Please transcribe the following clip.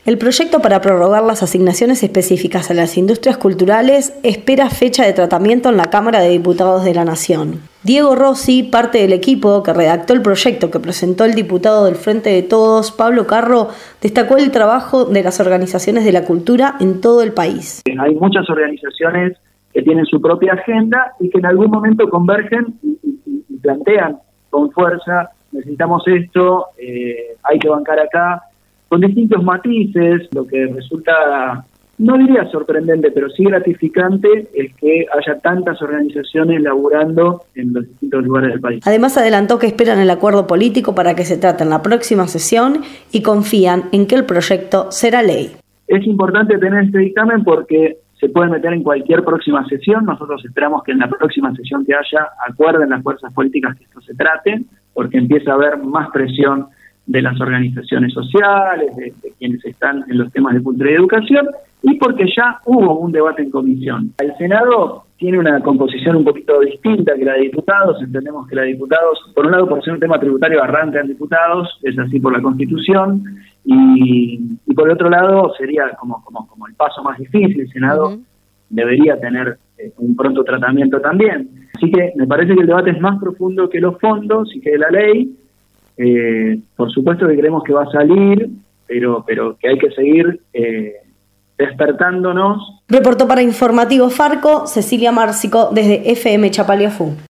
El proyecto para prorrogar las asignaciones específicas a las industrias culturales espera fecha de tratamiento en la Cámara de Diputados de la Nación. Diego Rossi, parte del equipo que redactó el proyecto que presentó el diputado del Frente de Todos, Pablo Carro, destacó el trabajo de las organizaciones de la cultura en todo el país. Hay muchas organizaciones que tienen su propia agenda y que en algún momento convergen y plantean con fuerza, necesitamos esto, hay que bancar acá, con distintos matices. Lo que resulta, no diría sorprendente, pero sí gratificante, es que haya tantas organizaciones laburando en los distintos lugares del país. Además, adelantó que esperan el acuerdo político para que se trate en la próxima sesión y confían en que el proyecto será ley. Es importante tener este dictamen porque se puede meter en cualquier próxima sesión. Nosotros esperamos que en la próxima sesión que haya acuerden las fuerzas políticas que esto se trate, porque empieza a haber más presión de las organizaciones sociales, de quienes están en los temas de cultura y educación, y porque ya hubo un debate en comisión. El Senado tiene una composición un poquito distinta que la de diputados. Entendemos que la de diputados, por un lado, por ser un tema tributario, arranca en diputados, es así por la Constitución, y por el otro lado sería como el paso más difícil. El Senado debería tener un pronto tratamiento también. Así que me parece que el debate es más profundo que los fondos y que la ley. Por supuesto que creemos que va a salir, pero que hay que seguir despertándonos. Reportó para Informativo Farco Cecilia Márcico desde FM Chapaleafú.